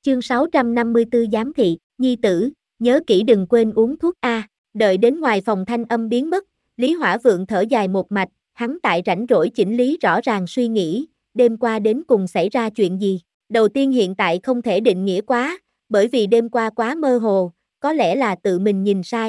Chương 654 giám thị, nhi tử, nhớ kỹ đừng quên uống thuốc A. Đợi đến ngoài phòng thanh âm biến mất, Lý Hỏa Vượng thở dài một mạch, hắn tại rảnh rỗi chỉnh lý rõ ràng suy nghĩ, đêm qua đến cùng xảy ra chuyện gì. Đầu tiên hiện tại không thể định nghĩa quá, bởi vì đêm qua quá mơ hồ, có lẽ là tự mình nhìn sai.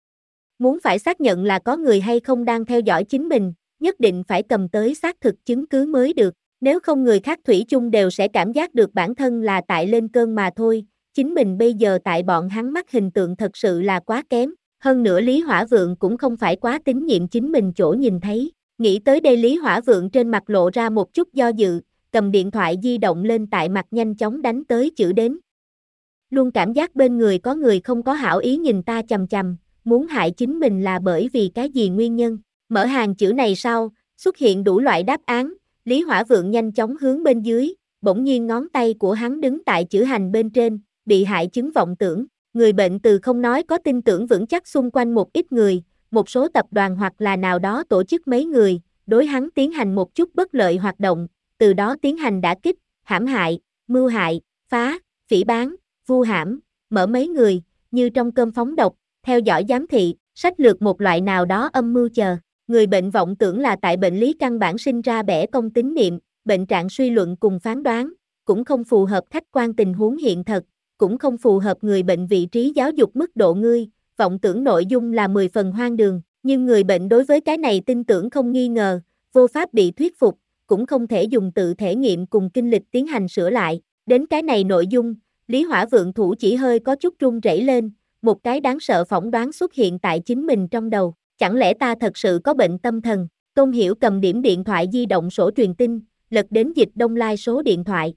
Muốn phải xác nhận là có người hay không đang theo dõi chính mình, nhất định phải cầm tới xác thực chứng cứ mới được. Nếu không người khác thủy chung đều sẽ cảm giác được bản thân là tại lên cơn mà thôi, chính mình bây giờ tại bọn hắn mắt hình tượng thật sự là quá kém, hơn nữa Lý Hỏa Vượng cũng không phải quá tín nhiệm chính mình chỗ nhìn thấy. Nghĩ tới đây Lý Hỏa Vượng trên mặt lộ ra một chút do dự, cầm điện thoại di động lên tại mặt nhanh chóng đánh tới chữ đến. Luôn cảm giác bên người có người không có hảo ý nhìn ta chằm chằm, muốn hại chính mình là bởi vì cái gì nguyên nhân. Mở hàng chữ này sau, xuất hiện đủ loại đáp án. Lý Hỏa Vượng nhanh chóng hướng bên dưới, bỗng nhiên ngón tay của hắn đứng tại chữ hành bên trên, bị hại chứng vọng tưởng. Người bệnh từ không nói có tin tưởng vững chắc xung quanh một ít người, một số tập đoàn hoặc là nào đó tổ chức mấy người, đối hắn tiến hành một chút bất lợi hoạt động, từ đó tiến hành đả kích, hãm hại, mưu hại, phá, phỉ báng, vu hãm, mở mấy người, như trong cơm phóng độc, theo dõi giám thị, sách lược một loại nào đó âm mưu chờ. Người bệnh vọng tưởng là tại bệnh lý căn bản sinh ra bẻ cong tín niệm, bệnh trạng suy luận cùng phán đoán, cũng không phù hợp khách quan tình huống hiện thật, cũng không phù hợp người bệnh vị trí giáo dục mức độ ngươi, vọng tưởng nội dung là 10 phần hoang đường, nhưng người bệnh đối với cái này tin tưởng không nghi ngờ, vô pháp bị thuyết phục, cũng không thể dùng tự thể nghiệm cùng kinh lịch tiến hành sửa lại. Đến cái này nội dung, Lý Hỏa Vượng thủ chỉ hơi có chút run rẩy lên, một cái đáng sợ phỏng đoán xuất hiện tại chính mình trong đầu. Chẳng lẽ ta thật sự có bệnh tâm thần? Tôn Hiểu cầm điểm điện thoại di động sổ truyền tin, lật đến Dịch Đông Lai số điện thoại.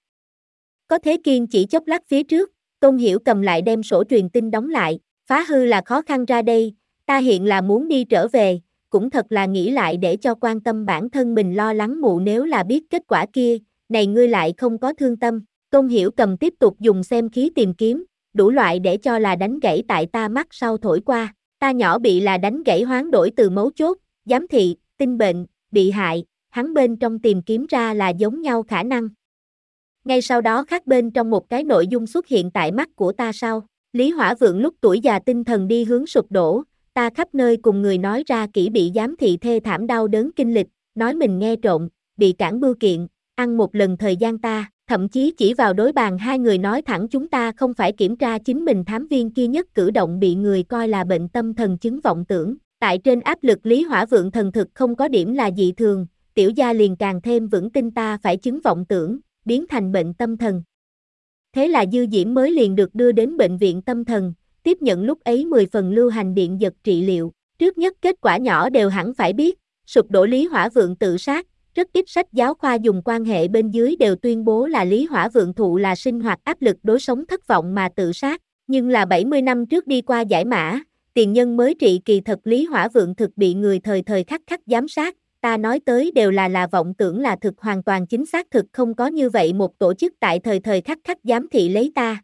Có Thế Kiên chỉ chốc lát phía trước, Tôn Hiểu cầm lại đem sổ truyền tin đóng lại, phá hư là khó khăn ra đây, ta hiện là muốn đi trở về, cũng thật là nghĩ lại để cho quan tâm bản thân mình lo lắng mụ nếu là biết kết quả kia, này ngươi lại không có thương tâm. Tôn Hiểu cầm tiếp tục dùng xem khí tìm kiếm, đủ loại để cho là đánh gãy tại ta mắt sau thổi qua. Ta nhỏ bị là đánh gãy hoán đổi từ mấu chốt, giám thị, tin bệnh, bị hại, hắn bên trong tìm kiếm ra là giống nhau khả năng. Ngay sau đó khác bên trong một cái nội dung xuất hiện tại mắt của ta sau. Lý Hỏa Vượng lúc tuổi già tinh thần đi hướng sụp đổ, ta khắp nơi cùng người nói ra kỹ bị giám thị thê thảm đau đớn kinh lịch, nói mình nghe trộm, bị cản bưu kiện, ăn một lần thời gian ta. Thậm chí chỉ vào đối bàn hai người nói thẳng chúng ta không phải kiểm tra chính mình thám viên kia nhất cử động bị người coi là bệnh tâm thần chứng vọng tưởng. Tại trên áp lực Lý Hỏa Vượng thần thực không có điểm là dị thường, tiểu gia liền càng thêm vững tin ta phải chứng vọng tưởng, biến thành bệnh tâm thần. Thế là Dư Diễm mới liền được đưa đến bệnh viện tâm thần, tiếp nhận lúc ấy 10 phần lưu hành điện giật trị liệu. Trước nhất kết quả nhỏ đều hẳn phải biết, sụp đổ Lý Hỏa Vượng tự sát. Rất ít sách giáo khoa dùng quan hệ bên dưới đều tuyên bố là Lý Hỏa Vượng thụ là sinh hoạt áp lực đối sống thất vọng mà tự sát, nhưng là 70 năm trước đi qua giải mã, tiền nhân mới trị kỳ thật Lý Hỏa Vượng thực bị người thời thời khắc khắc giám sát, ta nói tới đều là vọng tưởng là thực hoàn toàn chính xác thực không có như vậy một tổ chức tại thời thời khắc khắc giám thị lấy ta.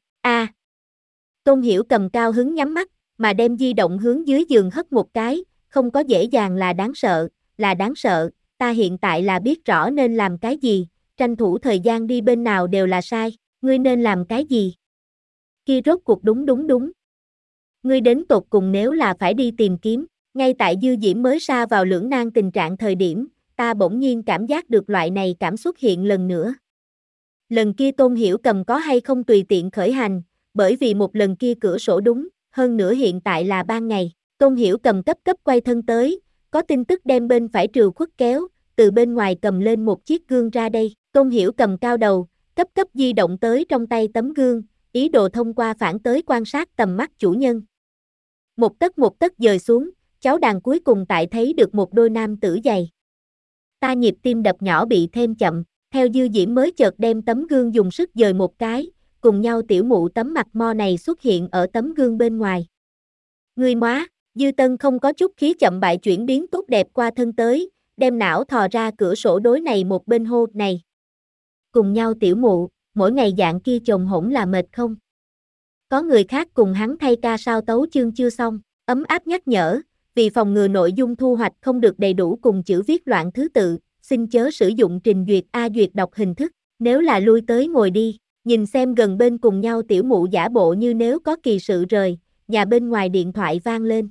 Tôn Hiểu cầm cao hứng nhắm mắt, mà đem di động hướng dưới giường hất một cái, không có dễ dàng là đáng sợ. Ta hiện tại là biết rõ nên làm cái gì, tranh thủ thời gian đi bên nào đều là sai, ngươi nên làm cái gì? Kia rốt cuộc đúng. Ngươi đến tột cùng nếu là phải đi tìm kiếm, ngay tại Dư Diễm mới sa vào lưỡng nan tình trạng thời điểm, ta bỗng nhiên cảm giác được loại này cảm xuất hiện lần nữa. Lần kia Tôn Hiểu cầm có hay không tùy tiện khởi hành, bởi vì một lần kia cửa sổ đúng, hơn nữa hiện tại là ban ngày, Tôn Hiểu cầm cấp quay thân tới, có tin tức đem bên phải trừ khuất kéo, từ bên ngoài cầm lên một chiếc gương ra đây. Tôn Hiểu cầm cao đầu, cấp di động tới trong tay tấm gương, ý đồ thông qua phản tới quan sát tầm mắt chủ nhân. Một tấc dời xuống, cháu đàn cuối cùng tại thấy được một đôi nam tử giày. Ta nhịp tim đập nhỏ bị thêm chậm, theo Dư Diễm mới chợt đem tấm gương dùng sức dời một cái, cùng nhau tiểu mụ tấm mặt mo này xuất hiện ở tấm gương bên ngoài. Ngươi móa, Dư Tân không có chút khí chậm bại chuyển biến tốt đẹp qua thân tới, đem não thò ra cửa sổ đối này một bên hô này. Cùng nhau tiểu mụ, mỗi ngày dạng kia chồng hỗn là mệt không? Có người khác cùng hắn thay ca sao tấu chương chưa xong, ấm áp nhắc nhở, vì phòng ngừa nội dung thu hoạch không được đầy đủ cùng chữ viết loạn thứ tự, xin chớ sử dụng trình duyệt A duyệt đọc hình thức, nếu là lui tới ngồi đi, Nhìn xem gần bên cùng nhau tiểu mụ giả bộ như nếu có kỳ sự rời, nhà bên ngoài điện thoại vang lên.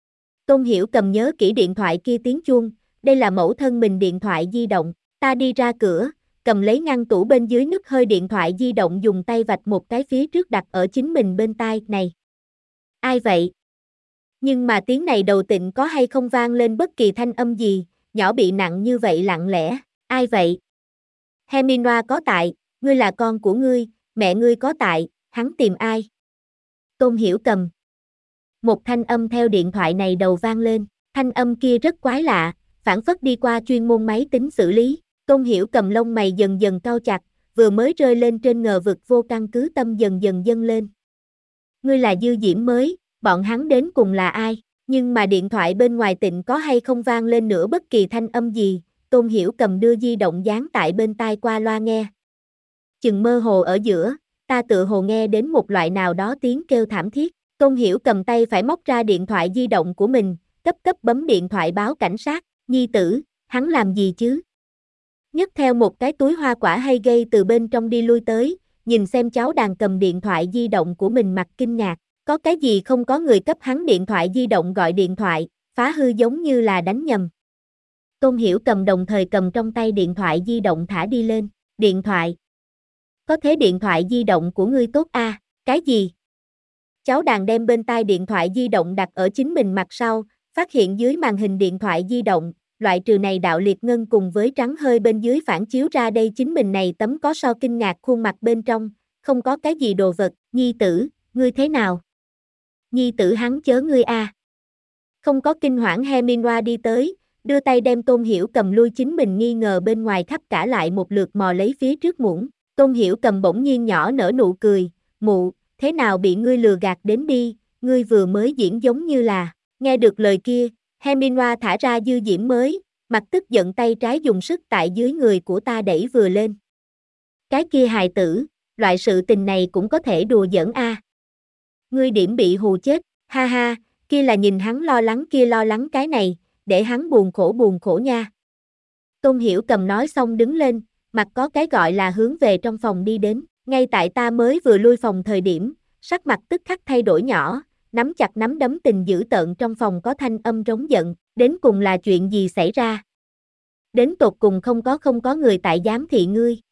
Tôn Hiểu cầm nhớ kỹ điện thoại kia tiếng chuông, đây là mẫu thân mình điện thoại di động, ta đi ra cửa, cầm lấy ngăn tủ bên dưới nứt hơi điện thoại di động dùng tay vạch một cái phía trước đặt ở chính mình bên tai, này. Ai vậy? Nhưng mà tiếng này đầu tịnh có hay không vang lên bất kỳ thanh âm gì, nhỏ bị nặng như vậy lặng lẽ, ai vậy? Herminoa có tại, ngươi là con của ngươi, mẹ ngươi có tại, hắn tìm ai? Tôn Hiểu cầm. Một thanh âm theo điện thoại này đầu vang lên, thanh âm kia rất quái lạ, phảng phất đi qua chuyên môn máy tính xử lý. Tôn Hiểu cầm lông mày dần dần cau chặt, vừa mới rơi lên trên ngờ vực vô căn cứ tâm dần dần dâng lên. Ngươi là Dư Diễm mới, bọn hắn đến cùng là ai? Nhưng mà điện thoại bên ngoài tịnh có hay không vang lên nữa bất kỳ thanh âm gì, Tôn Hiểu cầm đưa di động dán tại bên tai qua loa nghe. Chừng mơ hồ ở giữa, ta tựa hồ nghe đến một loại nào đó tiếng kêu thảm thiết. Tôn Hiểu cầm tay phải móc ra điện thoại di động của mình, cấp bấm điện thoại báo cảnh sát, nhi tử, hắn làm gì chứ? Nhấc theo một cái túi hoa quả hay gây từ bên trong đi lui tới, nhìn xem cháu đàn cầm điện thoại di động của mình mặt kinh ngạc, có cái gì không có người cấp hắn điện thoại di động gọi điện thoại, phá hư giống như là đánh nhầm. Tôn Hiểu cầm đồng thời cầm trong tay điện thoại di động thả đi lên, điện thoại. Có thế điện thoại di động của ngươi tốt a, cái gì? Cháu đàn đem bên tai điện thoại di động đặt ở chính mình mặt sau, phát hiện dưới màn hình điện thoại di động, loại trừ này đạo liệt ngân cùng với trắng hơi bên dưới phản chiếu ra đây chính mình này tấm có so kinh ngạc khuôn mặt bên trong, không có cái gì đồ vật, nhi tử, ngươi thế nào? Nhi tử hắn chớ ngươi a. Không có kinh hoảng Herminoa đi tới, đưa tay đem Tôn Hiểu cầm lui chính mình nghi ngờ bên ngoài khắp cả lại một lượt mò lấy phía trước muỗng. Tôn Hiểu cầm bỗng nhiên nhỏ nở nụ cười, mụ, thế nào bị ngươi lừa gạt đến đi, ngươi vừa mới diễn giống như là, nghe được lời kia, Herminoa thả ra Dư Diễm mới, mặt tức giận tay trái dùng sức tại dưới người của ta đẩy vừa lên. Cái kia hài tử, loại sự tình này cũng có thể đùa giỡn a. Ngươi điểm bị hù chết, ha ha, kia là nhìn hắn lo lắng kia lo lắng cái này, để hắn buồn khổ nha. Tôn Hiểu cầm nói xong đứng lên, mặt có cái gọi là hướng về trong phòng đi đến, ngay tại ta mới vừa lui phòng thời điểm, sắc mặt tức khắc thay đổi nhỏ, nắm chặt nắm đấm tình dữ tợn trong phòng có thanh âm rống giận, đến cùng là chuyện gì xảy ra? Đến tột cùng không có người tại giám thị ngươi,